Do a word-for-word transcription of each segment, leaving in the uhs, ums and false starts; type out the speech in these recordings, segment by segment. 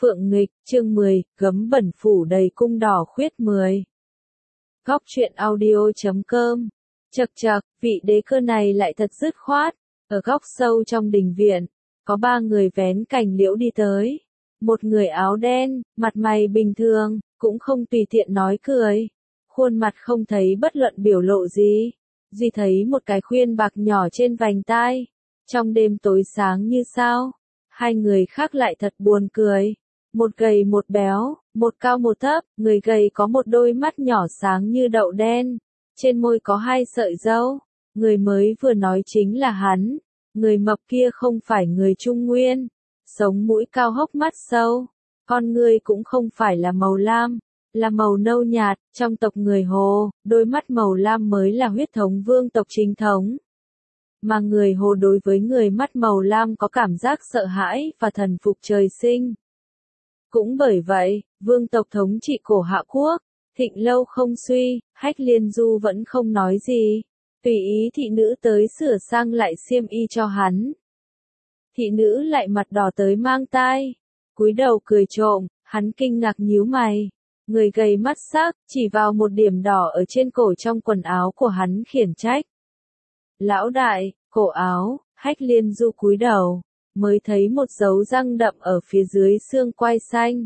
Phượng Nghịch, chương mười, gấm bẩn phủ đầy cung đỏ khuyết mười. Góc truyện audio chấm com. Chậc chậc, vị đế cơ này lại thật dứt khoát. Ở góc sâu trong đình viện, có ba người vén cành liễu đi tới. Một người áo đen, mặt mày bình thường, cũng không tùy tiện nói cười. Khuôn mặt không thấy bất luận biểu lộ gì. Duy thấy một cái khuyên bạc nhỏ trên vành tai. Trong đêm tối sáng như sao. Hai người khác lại thật buồn cười. Một gầy một béo, một cao một thấp, người gầy có một đôi mắt nhỏ sáng như đậu đen, trên môi có hai sợi râu, người mới vừa nói chính là hắn, người mập kia không phải người Trung Nguyên, sống mũi cao hốc mắt sâu, con người cũng không phải là màu lam, là màu nâu nhạt, trong tộc người Hồ, đôi mắt màu lam mới là huyết thống vương tộc chính thống. Mà người Hồ đối với người mắt màu lam có cảm giác sợ hãi và thần phục trời sinh. Cũng bởi vậy, vương tộc thống trị cổ Hạ Quốc, thịnh lâu không suy, Hách Liên Du vẫn không nói gì, tùy ý thị nữ tới sửa sang lại xiêm y cho hắn. Thị nữ lại mặt đỏ tới mang tai, cúi đầu cười trộm, hắn kinh ngạc nhíu mày, người gầy mắt sắc, chỉ vào một điểm đỏ ở trên cổ trong quần áo của hắn khiển trách. Lão đại, cổ áo, Hách Liên Du cúi đầu. Mới thấy một dấu răng đậm ở phía dưới xương quai xanh.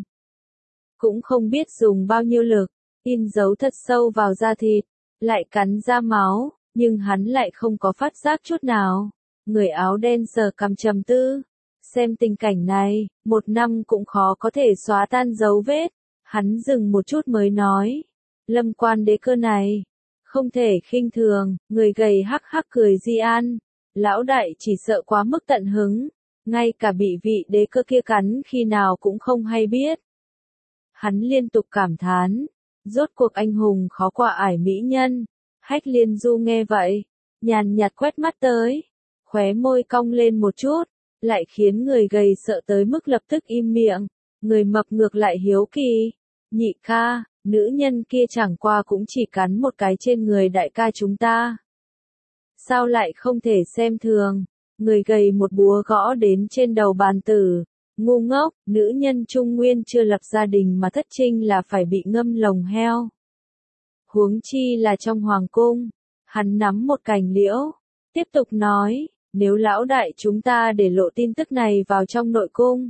Cũng không biết dùng bao nhiêu lực, in dấu thật sâu vào da thịt, lại cắn ra máu, nhưng hắn lại không có phát giác chút nào. Người áo đen sờ cằm trầm tư, xem tình cảnh này, một năm cũng khó có thể xóa tan dấu vết. Hắn dừng một chút mới nói, Lâm quan đế cơ này, không thể khinh thường, người gầy hắc hắc cười di an. Lão đại chỉ sợ quá mức tận hứng. Ngay cả bị vị đế cơ kia cắn khi nào cũng không hay biết. Hắn liên tục cảm thán, rốt cuộc anh hùng khó qua ải mỹ nhân. Hách Liên Du nghe vậy, nhàn nhạt quét mắt tới, khóe môi cong lên một chút, lại khiến người gầy sợ tới mức lập tức im miệng, người mập ngược lại hiếu kỳ. Nhị ca, nữ nhân kia chẳng qua cũng chỉ cắn một cái trên người đại ca chúng ta. Sao lại không thể xem thường? Người gầy một búa gõ đến trên đầu bàn tử, ngu ngốc, nữ nhân Trung Nguyên chưa lập gia đình mà thất trinh là phải bị ngâm lồng heo. Huống chi là trong hoàng cung, hắn nắm một cành liễu, tiếp tục nói, nếu lão đại chúng ta để lộ tin tức này vào trong nội cung.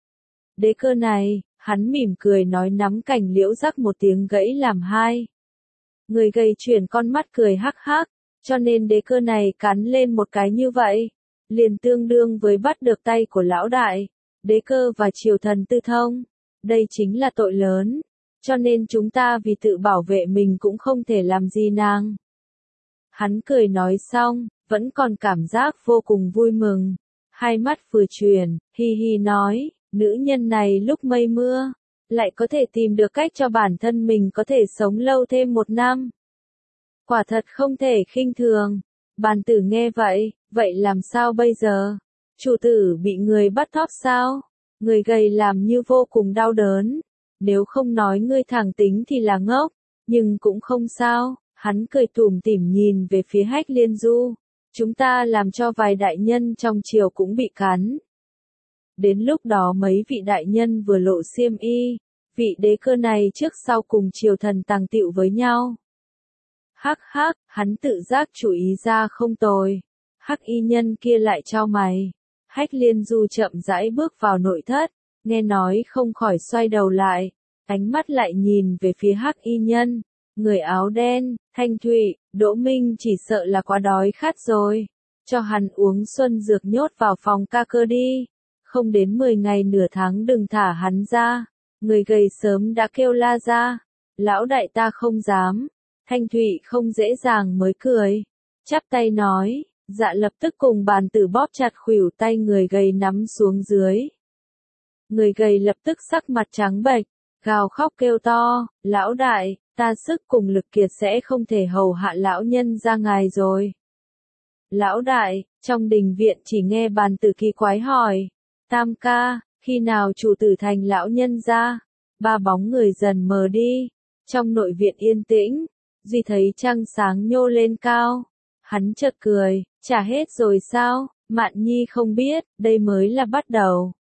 Đế cơ này, hắn mỉm cười nói nắm cành liễu rắc một tiếng gãy làm hai. Người gầy chuyển con mắt cười hắc hắc, cho nên đế cơ này cắn lên một cái như vậy. Liền tương đương với bắt được tay của lão đại, đế cơ và triều thần tư thông. Đây chính là tội lớn, cho nên chúng ta vì tự bảo vệ mình cũng không thể làm gì nàng. Hắn cười nói xong, vẫn còn cảm giác vô cùng vui mừng. Hai mắt vừa chuyển, hi hi nói, nữ nhân này lúc mây mưa, lại có thể tìm được cách cho bản thân mình có thể sống lâu thêm một năm. Quả thật không thể khinh thường. Bàn tử nghe vậy, vậy làm sao bây giờ? Chủ tử bị người bắt thóp sao? Người gầy làm như vô cùng đau đớn. Nếu không nói ngươi thẳng tính thì là ngốc, nhưng cũng không sao. Hắn cười tủm tỉm nhìn về phía Hách Liên Du. Chúng ta làm cho vài đại nhân trong triều cũng bị cắn. Đến lúc đó mấy vị đại nhân vừa lộ xiêm y, vị đế cơ này trước sau cùng triều thần tàng tiệu với nhau. Hắc hắc, hắn tự giác chú ý ra không tồi. Hắc y nhân kia lại chau mày. Hách Liên Du chậm rãi bước vào nội thất, nghe nói không khỏi xoay đầu lại, ánh mắt lại nhìn về phía hắc y nhân, người áo đen, Thanh Thụy, Đỗ Minh chỉ sợ là quá đói khát rồi. Cho hắn uống xuân dược nhốt vào phòng ca cơ đi, không đến mười ngày nửa tháng đừng thả hắn ra. Người gầy sớm đã kêu la ra, lão đại ta không dám. Thanh Thụy không dễ dàng mới cười, chắp tay nói, dạ lập tức cùng bàn tử bóp chặt khuỷu tay người gầy nắm xuống dưới. Người gầy lập tức sắc mặt trắng bệch, gào khóc kêu to, lão đại, ta sức cùng lực kiệt sẽ không thể hầu hạ lão nhân ra ngài rồi. Lão đại, trong đình viện chỉ nghe bàn tử kỳ quái hỏi, tam ca, khi nào chủ tử thành lão nhân ra? Ba bóng người dần mờ đi, trong nội viện yên tĩnh. Duy thấy trăng sáng nhô lên cao. Hắn chợt cười, chả hết rồi sao? Mạn Nhi không biết, đây mới là bắt đầu.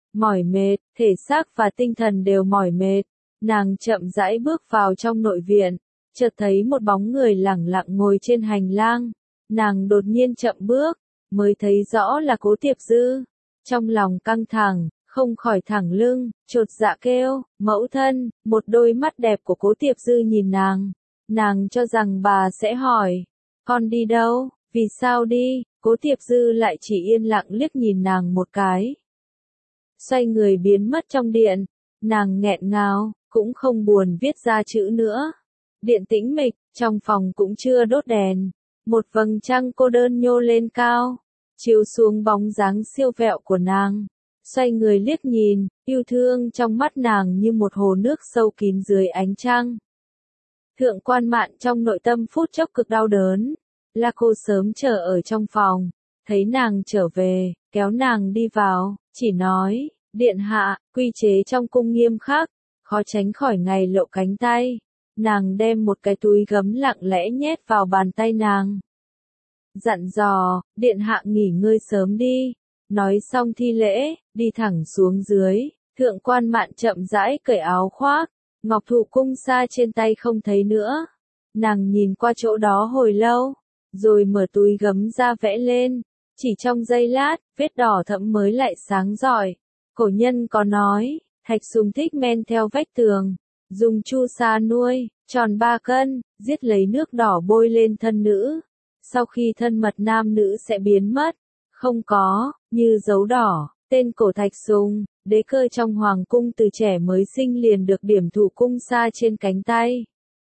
mỏi mệt, thể xác và tinh thần đều mỏi mệt. Nàng chậm rãi bước vào trong nội viện, chợt thấy một bóng người lẳng lặng ngồi trên hành lang. Nàng đột nhiên chậm bước, mới thấy rõ là Cố Tiệp Dư. Trong lòng căng thẳng, không khỏi thẳng lưng, chột dạ kêu, mẫu thân. Một đôi mắt đẹp của Cố Tiệp Dư nhìn nàng. Nàng cho rằng bà sẽ hỏi, con đi đâu, vì sao đi? Cố Tiệp Dư lại chỉ yên lặng liếc nhìn nàng một cái. Xoay người biến mất trong điện, nàng nghẹn ngào, cũng không buồn viết ra chữ nữa. Điện tĩnh mịch, trong phòng cũng chưa đốt đèn. Một vầng trăng cô đơn nhô lên cao, chiếu xuống bóng dáng siêu vẹo của nàng. Xoay người liếc nhìn, yêu thương trong mắt nàng như một hồ nước sâu kín dưới ánh trăng. Thượng Quan Mạn trong nội tâm phút chốc cực đau đớn. La Cô sớm chờ ở trong phòng, thấy nàng trở về, kéo nàng đi vào, chỉ nói, điện hạ, quy chế trong cung nghiêm khắc, khó tránh khỏi ngày lộ cánh tay. Nàng đem một cái túi gấm lặng lẽ nhét vào bàn tay nàng. Dặn dò, điện hạ nghỉ ngơi sớm đi. Nói xong thi lễ, đi thẳng xuống dưới. Thượng Quan Mạn chậm rãi cởi áo khoác, ngọc thụ cung sa trên tay không thấy nữa. Nàng nhìn qua chỗ đó hồi lâu, rồi mở túi gấm ra vẽ lên. Chỉ trong giây lát, vết đỏ thẫm mới lại sáng rọi. Cổ nhân có nói, thạch sùng thích men theo vách tường, dùng chu sa nuôi, tròn ba cân, giết lấy nước đỏ bôi lên thân nữ. Sau khi thân mật nam nữ sẽ biến mất, không có, như dấu đỏ. Tên cổ thạch sùng, đế cơ trong hoàng cung từ trẻ mới sinh liền được điểm thủ cung sa trên cánh tay.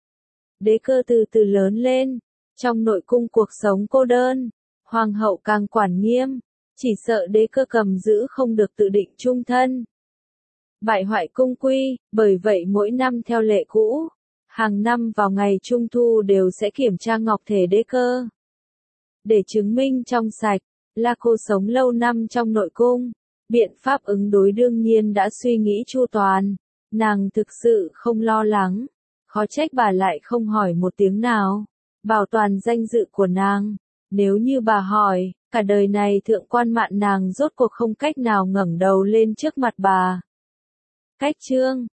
Đế cơ từ từ lớn lên, trong nội cung cuộc sống cô đơn, hoàng hậu càng quản nghiêm, chỉ sợ đế cơ cầm giữ không được tự định chung thân. Bại hoại cung quy, bởi vậy mỗi năm theo lệ cũ, hàng năm vào ngày trung thu đều sẽ kiểm tra ngọc thể đế cơ. Để chứng minh trong sạch, La Cô sống lâu năm trong nội cung, biện pháp ứng đối đương nhiên đã suy nghĩ chu toàn. Nàng thực sự không lo lắng, khó trách bà lại không hỏi một tiếng nào, bảo toàn danh dự của nàng. Nếu như bà hỏi, cả đời này Thượng Quan Mạn nàng rốt cuộc không cách nào ngẩng đầu lên trước mặt bà. Cách chương